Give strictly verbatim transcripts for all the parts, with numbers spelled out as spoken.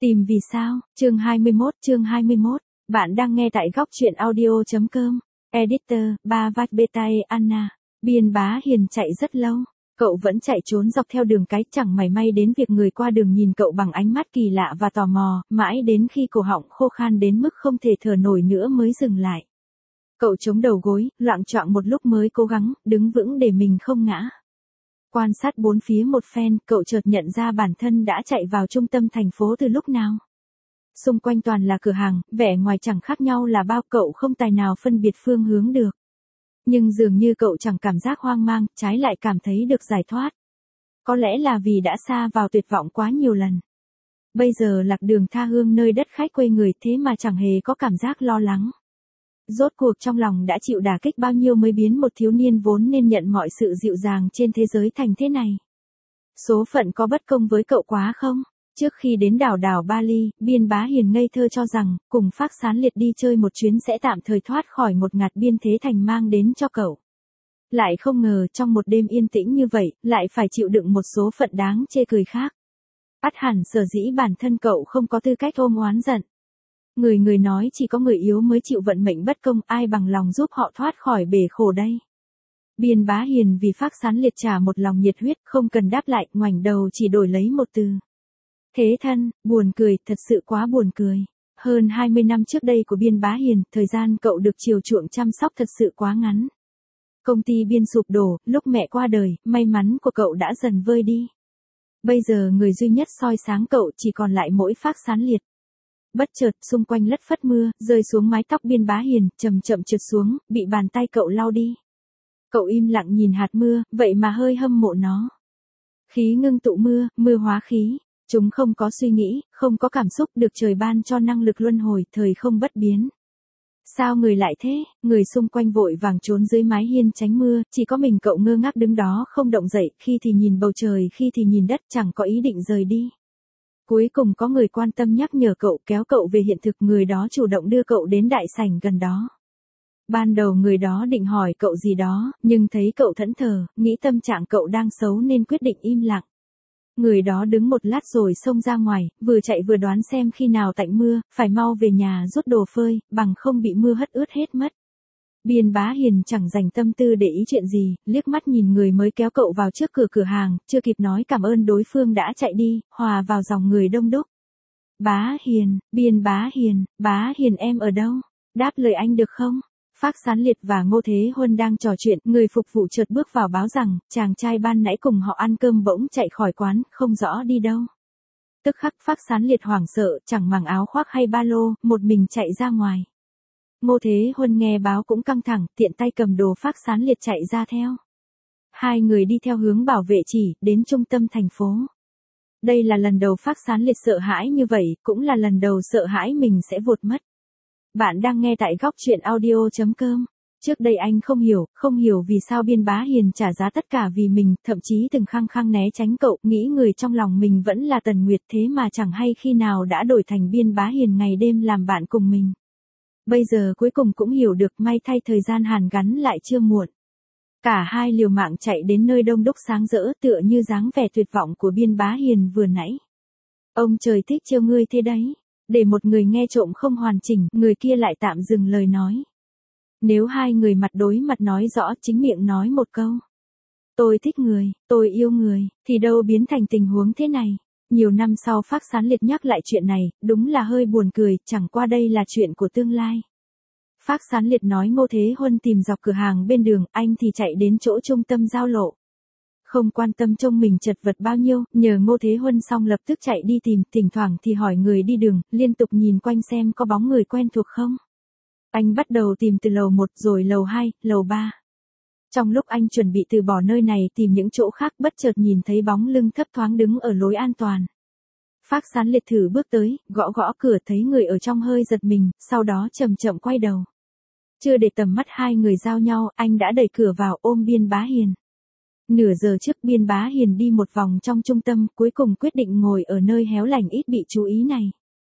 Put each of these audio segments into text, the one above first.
Tìm vì sao, chương hai mươi mốt, chương hai mươi mốt, bạn đang nghe tại góc truyện audio.com, editor, ba vách beta Anna, Biên Bá Hiền chạy rất lâu, cậu vẫn chạy trốn dọc theo đường cái chẳng mảy may đến việc người qua đường nhìn cậu bằng ánh mắt kỳ lạ và tò mò, mãi đến khi cổ họng khô khan đến mức không thể thở nổi nữa mới dừng lại. Cậu chống đầu gối, loạng choạng một lúc mới cố gắng, đứng vững để mình không ngã. Quan sát bốn phía một phen, cậu chợt nhận ra bản thân đã chạy vào trung tâm thành phố từ lúc nào. Xung quanh toàn là cửa hàng, vẻ ngoài chẳng khác nhau là bao, cậu không tài nào phân biệt phương hướng được. Nhưng dường như cậu chẳng cảm giác hoang mang, trái lại cảm thấy được giải thoát. Có lẽ là vì đã sa vào tuyệt vọng quá nhiều lần. Bây giờ lạc đường tha hương nơi đất khách quê người thế mà chẳng hề có cảm giác lo lắng. Rốt cuộc trong lòng đã chịu đả kích bao nhiêu mới biến một thiếu niên vốn nên nhận mọi sự dịu dàng trên thế giới thành thế này. Số phận có bất công với cậu quá không? Trước khi đến đảo đảo Bali, Biên Bá Hiền ngây thơ cho rằng, cùng Phác Sán Liệt đi chơi một chuyến sẽ tạm thời thoát khỏi một ngạt biên thế thành mang đến cho cậu. Lại không ngờ trong một đêm yên tĩnh như vậy, lại phải chịu đựng một số phận đáng chê cười khác. Ắt hẳn sở dĩ bản thân cậu không có tư cách ôm oán giận. Người người nói chỉ có người yếu mới chịu vận mệnh bất công, ai bằng lòng giúp họ thoát khỏi bể khổ đây. Biên Bá Hiền vì Phác Sán Liệt trả một lòng nhiệt huyết, không cần đáp lại, ngoảnh đầu chỉ đổi lấy một từ. Thế thân, buồn cười, thật sự quá buồn cười. Hơn hai mươi năm trước đây của Biên Bá Hiền, thời gian cậu được chiều chuộng chăm sóc thật sự quá ngắn. Công ty Biên sụp đổ, lúc mẹ qua đời, may mắn của cậu đã dần vơi đi. Bây giờ người duy nhất soi sáng cậu chỉ còn lại mỗi Phác Sán Liệt. Bất chợt, xung quanh lất phất mưa, rơi xuống mái tóc Biên Bá Hiền, chậm chậm trượt xuống, bị bàn tay cậu lau đi. Cậu im lặng nhìn hạt mưa, vậy mà hơi hâm mộ nó. Khí ngưng tụ mưa, mưa hóa khí. Chúng không có suy nghĩ, không có cảm xúc, được trời ban cho năng lực luân hồi, thời không bất biến. Sao người lại thế? Người xung quanh vội vàng trốn dưới mái hiên tránh mưa, chỉ có mình cậu ngơ ngác đứng đó không động dậy, khi thì nhìn bầu trời, khi thì nhìn đất, chẳng có ý định rời đi. Cuối cùng có người quan tâm nhắc nhở cậu, kéo cậu về hiện thực, người đó chủ động đưa cậu đến đại sảnh gần đó. Ban đầu người đó định hỏi cậu gì đó, nhưng thấy cậu thẫn thờ, nghĩ tâm trạng cậu đang xấu nên quyết định im lặng. Người đó đứng một lát rồi xông ra ngoài, vừa chạy vừa đoán xem khi nào tạnh mưa, phải mau về nhà rút đồ phơi, bằng không bị mưa hất ướt hết mất. Biên Bá Hiền chẳng dành tâm tư để ý chuyện gì, liếc mắt nhìn người mới kéo cậu vào trước cửa cửa hàng, chưa kịp nói cảm ơn đối phương đã chạy đi, hòa vào dòng người đông đúc. Bá Hiền, Biên Bá Hiền, Bá Hiền em ở đâu? Đáp lời anh được không? Phác Sán Liệt và Ngô Thế Huân đang trò chuyện, người phục vụ chợt bước vào báo rằng, chàng trai ban nãy cùng họ ăn cơm bỗng chạy khỏi quán, không rõ đi đâu. Tức khắc Phác Sán Liệt hoảng sợ, chẳng màng áo khoác hay ba lô, một mình chạy ra ngoài. Ngô Thế Huân nghe báo cũng căng thẳng, tiện tay cầm đồ Phác Sán Liệt chạy ra theo. Hai người đi theo hướng bảo vệ chỉ, đến trung tâm thành phố. Đây là lần đầu Phác Sán Liệt sợ hãi như vậy, cũng là lần đầu sợ hãi mình sẽ vụt mất. Bạn đang nghe tại góc truyện audio.com. Trước đây anh không hiểu, không hiểu vì sao Biên Bá Hiền trả giá tất cả vì mình, thậm chí từng khăng khăng né tránh cậu, nghĩ người trong lòng mình vẫn là Tần Nguyệt thế mà chẳng hay khi nào đã đổi thành Biên Bá Hiền ngày đêm làm bạn cùng mình. Bây giờ cuối cùng cũng hiểu được, may thay thời gian hàn gắn lại chưa muộn. Cả hai liều mạng chạy đến nơi đông đúc sáng rỡ, tựa như dáng vẻ tuyệt vọng của Biên Bá Hiền vừa nãy. Ông trời thích trêu ngươi thế đấy. Để một người nghe trộm không hoàn chỉnh, người kia lại tạm dừng lời nói. Nếu hai người mặt đối mặt nói rõ, chính miệng nói một câu. Tôi thích người, tôi yêu người, thì đâu biến thành tình huống thế này. Nhiều năm sau Phác Sán Liệt nhắc lại chuyện này, đúng là hơi buồn cười, chẳng qua đây là chuyện của tương lai. Phác Sán Liệt nói Ngô Thế Huân tìm dọc cửa hàng bên đường, anh thì chạy đến chỗ trung tâm giao lộ. Không quan tâm trông mình chật vật bao nhiêu, nhờ Ngô Thế Huân xong lập tức chạy đi tìm, thỉnh thoảng thì hỏi người đi đường, liên tục nhìn quanh xem có bóng người quen thuộc không. Anh bắt đầu tìm từ lầu một rồi lầu hai, lầu ba. Trong lúc anh chuẩn bị từ bỏ nơi này tìm những chỗ khác, bất chợt nhìn thấy bóng lưng thấp thoáng đứng ở lối an toàn. Phác Sán Liệt thử bước tới, gõ gõ cửa, thấy người ở trong hơi giật mình, sau đó chậm chậm quay đầu. Chưa để tầm mắt hai người giao nhau, anh đã đẩy cửa vào ôm Biên Bá Hiền. Nửa giờ trước Biên Bá Hiền đi một vòng trong trung tâm, cuối cùng quyết định ngồi ở nơi héo lành ít bị chú ý này.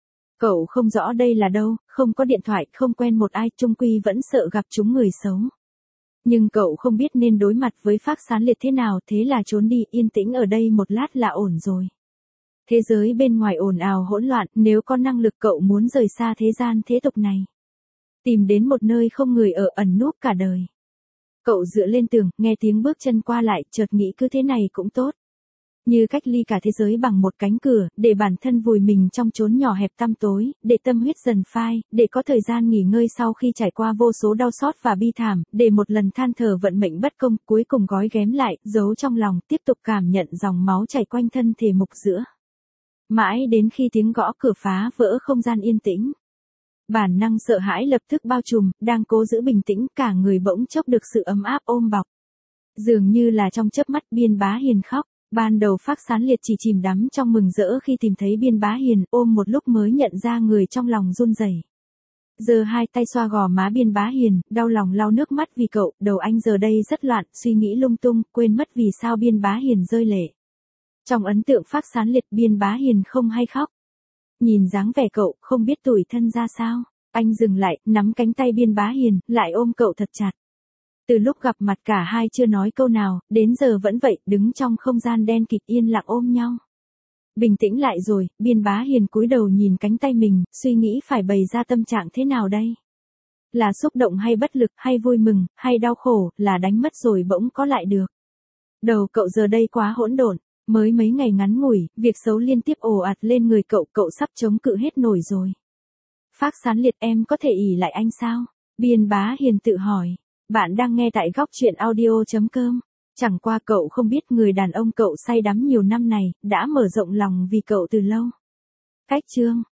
Cậu không rõ đây là đâu, không có điện thoại, không quen một ai, chung quy vẫn sợ gặp chúng người xấu. Nhưng cậu không biết nên đối mặt với Phác Sán Liệt thế nào, thế là trốn đi, yên tĩnh ở đây một lát là ổn rồi. Thế giới bên ngoài ồn ào hỗn loạn, nếu có năng lực cậu muốn rời xa thế gian thế tục này. Tìm đến một nơi không người ở ẩn núp cả đời. Cậu dựa lên tường, nghe tiếng bước chân qua lại, chợt nghĩ cứ thế này cũng tốt. Như cách ly cả thế giới bằng một cánh cửa, để bản thân vùi mình trong chốn nhỏ hẹp tăm tối, để tâm huyết dần phai, để có thời gian nghỉ ngơi sau khi trải qua vô số đau xót và bi thảm, để một lần than thở vận mệnh bất công, cuối cùng gói ghém lại, giấu trong lòng, tiếp tục cảm nhận dòng máu chảy quanh thân thể mục giữa. Mãi đến khi tiếng gõ cửa phá vỡ không gian yên tĩnh. Bản năng sợ hãi lập tức bao trùm, đang cố giữ bình tĩnh, cả người bỗng chốc được sự ấm áp ôm bọc. Dường như là trong chớp mắt Biên Bá Hiền khóc. Ban đầu Phác Sán Liệt chỉ chìm đắm trong mừng rỡ khi tìm thấy Biên Bá Hiền, ôm một lúc mới nhận ra người trong lòng run rẩy. Giờ hai tay xoa gò má Biên Bá Hiền, đau lòng lau nước mắt vì cậu, đầu anh giờ đây rất loạn, suy nghĩ lung tung, quên mất vì sao Biên Bá Hiền rơi lệ. Trong ấn tượng Phác Sán Liệt, Biên Bá Hiền không hay khóc. Nhìn dáng vẻ cậu, không biết tủi thân ra sao. Anh dừng lại, nắm cánh tay Biên Bá Hiền, lại ôm cậu thật chặt. Từ lúc gặp mặt cả hai chưa nói câu nào, đến giờ vẫn vậy, đứng trong không gian đen kịt yên lặng ôm nhau. Bình tĩnh lại rồi, Biên Bá Hiền cúi đầu nhìn cánh tay mình, suy nghĩ phải bày ra tâm trạng thế nào đây? Là xúc động hay bất lực, hay vui mừng, hay đau khổ, là đánh mất rồi bỗng có lại được. Đầu cậu giờ đây quá hỗn độn, mới mấy ngày ngắn ngủi, việc xấu liên tiếp ồ ạt lên người cậu, cậu sắp chống cự hết nổi rồi. Phác Sán Liệt, em có thể ỷ lại anh sao? Biên Bá Hiền tự hỏi. Bạn đang nghe tại góc truyện audio chấm com. Chẳng qua cậu không biết người đàn ông cậu say đắm nhiều năm này, đã mở rộng lòng vì cậu từ lâu. Cách chương